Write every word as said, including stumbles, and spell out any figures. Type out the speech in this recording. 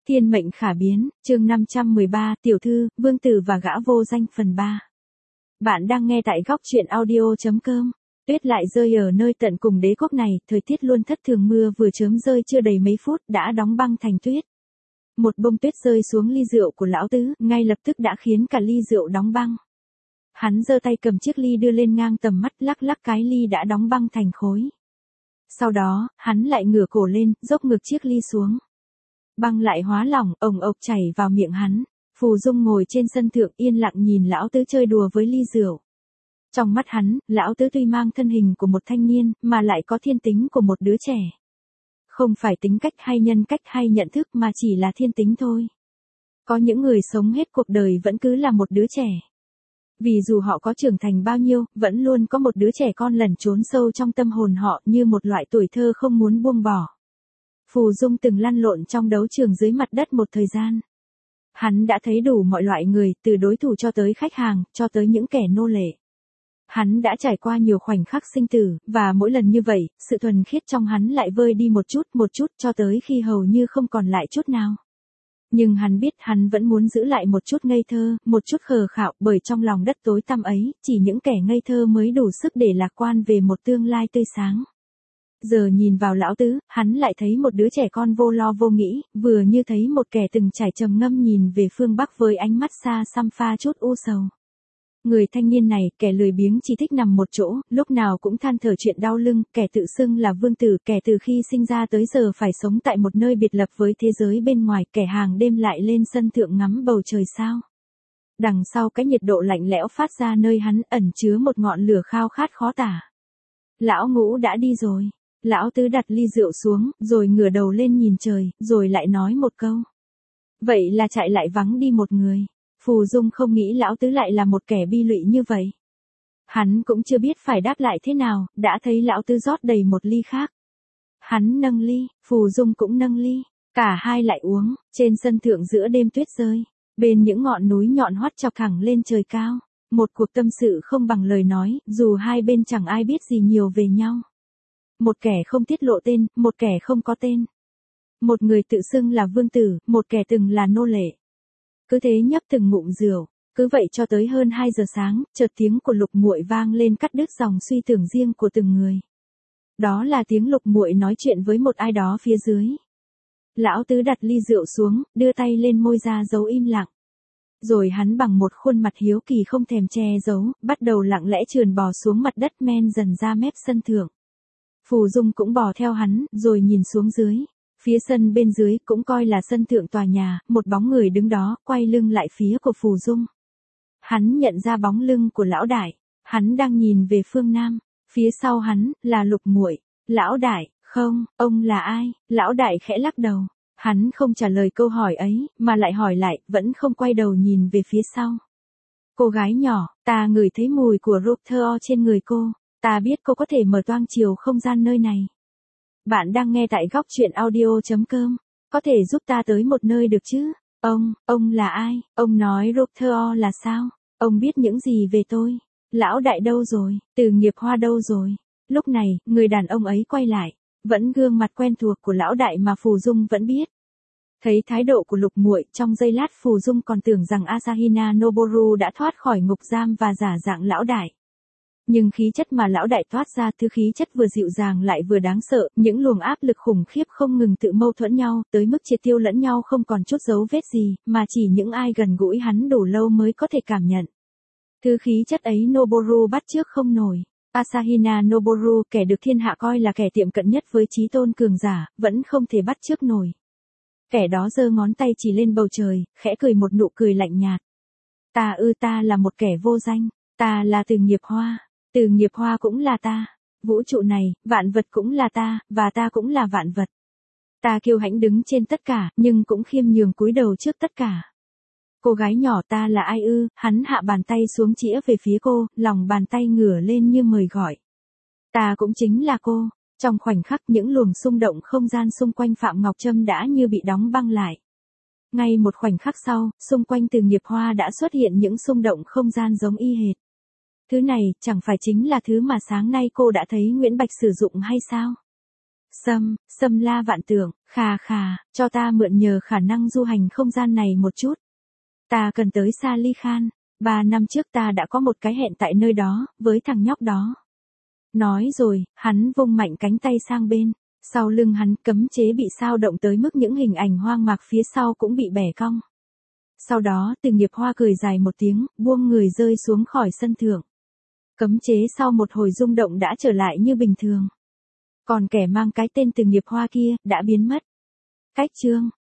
Thiên mệnh khả biến, chương năm trăm mười ba, tiểu thư, vương tử và gã vô danh phần ba. Bạn đang nghe tại góc truyện audio chấm com. Tuyết lại rơi ở nơi tận cùng đế quốc này, thời tiết luôn thất thường, mưa vừa chớm rơi chưa đầy mấy phút đã đóng băng thành tuyết. Một bông tuyết rơi xuống ly rượu của lão tứ, ngay lập tức đã khiến cả ly rượu đóng băng. Hắn giơ tay cầm chiếc ly đưa lên ngang tầm mắt, lắc lắc cái ly đã đóng băng thành khối. Sau đó, hắn lại ngửa cổ lên, dốc ngược chiếc ly xuống. Băng lại hóa lỏng, ồng ộc chảy vào miệng hắn. Phù Dung ngồi trên sân thượng yên lặng nhìn lão tứ chơi đùa với ly rượu. Trong mắt hắn, lão tứ tuy mang thân hình của một thanh niên, mà lại có thiên tính của một đứa trẻ. Không phải tính cách hay nhân cách hay nhận thức mà chỉ là thiên tính thôi. Có những người sống hết cuộc đời vẫn cứ là một đứa trẻ. Vì dù họ có trưởng thành bao nhiêu, vẫn luôn có một đứa trẻ con lẩn trốn sâu trong tâm hồn họ như một loại tuổi thơ không muốn buông bỏ. Phù Dung từng lăn lộn trong đấu trường dưới mặt đất một thời gian. Hắn đã thấy đủ mọi loại người, từ đối thủ cho tới khách hàng, cho tới những kẻ nô lệ. Hắn đã trải qua nhiều khoảnh khắc sinh tử, và mỗi lần như vậy, sự thuần khiết trong hắn lại vơi đi một chút một chút cho tới khi hầu như không còn lại chút nào. Nhưng hắn biết hắn vẫn muốn giữ lại một chút ngây thơ, một chút khờ khạo, bởi trong lòng đất tối tăm ấy, chỉ những kẻ ngây thơ mới đủ sức để lạc quan về một tương lai tươi sáng. Giờ nhìn vào lão tứ, hắn lại thấy một đứa trẻ con vô lo vô nghĩ, vừa như thấy một kẻ từng trải trầm ngâm nhìn về phương Bắc với ánh mắt xa xăm pha chút u sầu. Người thanh niên này, kẻ lười biếng chỉ thích nằm một chỗ, lúc nào cũng than thở chuyện đau lưng, kẻ tự xưng là vương tử, kẻ từ khi sinh ra tới giờ phải sống tại một nơi biệt lập với thế giới bên ngoài, kẻ hàng đêm lại lên sân thượng ngắm bầu trời sao. Đằng sau cái nhiệt độ lạnh lẽo phát ra nơi hắn ẩn chứa một ngọn lửa khao khát khó tả. Lão Ngũ đã đi rồi. Lão tứ đặt ly rượu xuống, rồi ngửa đầu lên nhìn trời, rồi lại nói một câu. Vậy là trại lại vắng đi một người. Phù Dung không nghĩ lão tứ lại là một kẻ bi lụy như vậy. Hắn cũng chưa biết phải đáp lại thế nào, đã thấy lão tứ rót đầy một ly khác. Hắn nâng ly, Phù Dung cũng nâng ly, cả hai lại uống, trên sân thượng giữa đêm tuyết rơi, bên những ngọn núi nhọn hoắt chọc thẳng lên trời cao. Một cuộc tâm sự không bằng lời nói, dù hai bên chẳng ai biết gì nhiều về nhau. Một kẻ không tiết lộ tên, một kẻ không có tên. Một người tự xưng là vương tử, một kẻ từng là nô lệ. Cứ thế nhấp từng ngụm rượu, cứ vậy cho tới hơn hai giờ sáng, chợt tiếng của Lục Muội vang lên cắt đứt dòng suy tưởng riêng của từng người. Đó là tiếng Lục Muội nói chuyện với một ai đó phía dưới. Lão tứ đặt ly rượu xuống, đưa tay lên môi ra dấu im lặng. Rồi hắn bằng một khuôn mặt hiếu kỳ không thèm che giấu, bắt đầu lặng lẽ trườn bò xuống mặt đất men dần ra mép sân thượng. Phù Dung cũng bò theo hắn, rồi nhìn xuống dưới. Phía sân bên dưới cũng coi là sân thượng tòa nhà, một bóng người đứng đó, quay lưng lại phía của Phù Dung. Hắn nhận ra bóng lưng của lão đại, hắn đang nhìn về phương Nam, phía sau hắn, là Lục Muội. Lão đại, không, ông là ai? Lão đại khẽ lắc đầu. Hắn không trả lời câu hỏi ấy, mà lại hỏi lại, vẫn không quay đầu nhìn về phía sau. Cô gái nhỏ, ta ngửi thấy mùi của Ruther trên người cô. Ta biết cô có thể mở toang chiều không gian nơi này. Bạn đang nghe tại góc truyện audio chấm com. Có thể giúp ta tới một nơi được chứ? Ông, ông là ai? Ông nói Ruther là sao? Ông biết những gì về tôi? Lão đại đâu rồi? Từ Nghiệp Hoa đâu rồi? Lúc này, người đàn ông ấy quay lại. Vẫn gương mặt quen thuộc của lão đại mà Phù Dung vẫn biết. Thấy thái độ của Lục Muội, trong giây lát Phù Dung còn tưởng rằng Asahina Noboru đã thoát khỏi ngục giam và giả dạng lão đại. Nhưng khí chất mà lão đại toát ra, thứ khí chất vừa dịu dàng lại vừa đáng sợ, những luồng áp lực khủng khiếp không ngừng tự mâu thuẫn nhau, tới mức triệt tiêu lẫn nhau không còn chút dấu vết gì, mà chỉ những ai gần gũi hắn đủ lâu mới có thể cảm nhận. Thứ khí chất ấy Noboru bắt chước không nổi. Asahina Noboru, kẻ được thiên hạ coi là kẻ tiệm cận nhất với chí tôn cường giả, vẫn không thể bắt chước nổi. Kẻ đó giơ ngón tay chỉ lên bầu trời, khẽ cười một nụ cười lạnh nhạt. Ta ư ta là một kẻ vô danh, ta là Từ Nghiệp Hoa. Từ Nghiệp Hoa cũng là ta, vũ trụ này, vạn vật cũng là ta, và ta cũng là vạn vật. Ta kiêu hãnh đứng trên tất cả, nhưng cũng khiêm nhường cúi đầu trước tất cả. Cô gái nhỏ, ta là ai ư? Hắn hạ bàn tay xuống chĩa về phía cô, lòng bàn tay ngửa lên như mời gọi. Ta cũng chính là cô. Trong khoảnh khắc những luồng xung động không gian xung quanh Phạm Ngọc Trâm đã như bị đóng băng lại. Ngay một khoảnh khắc sau, xung quanh Từ Nghiệp Hoa đã xuất hiện những xung động không gian giống y hệt. Thứ này, chẳng phải chính là thứ mà sáng nay cô đã thấy Nguyễn Bạch sử dụng hay sao? Sâm, Sâm La Vạn Tượng, khà khà, cho ta mượn nhờ khả năng du hành không gian này một chút. Ta cần tới Sally Khan, ba năm trước ta đã có một cái hẹn tại nơi đó, với thằng nhóc đó. Nói rồi, hắn vung mạnh cánh tay sang bên, sau lưng hắn cấm chế bị sao động tới mức những hình ảnh hoang mạc phía sau cũng bị bẻ cong. Sau đó Từ Nghiệp Hoa cười dài một tiếng, buông người rơi xuống khỏi sân thượng. Cấm chế sau một hồi rung động đã trở lại như bình thường. Còn kẻ mang cái tên Từ Nghiệp Hoa kia, đã biến mất. Cách chương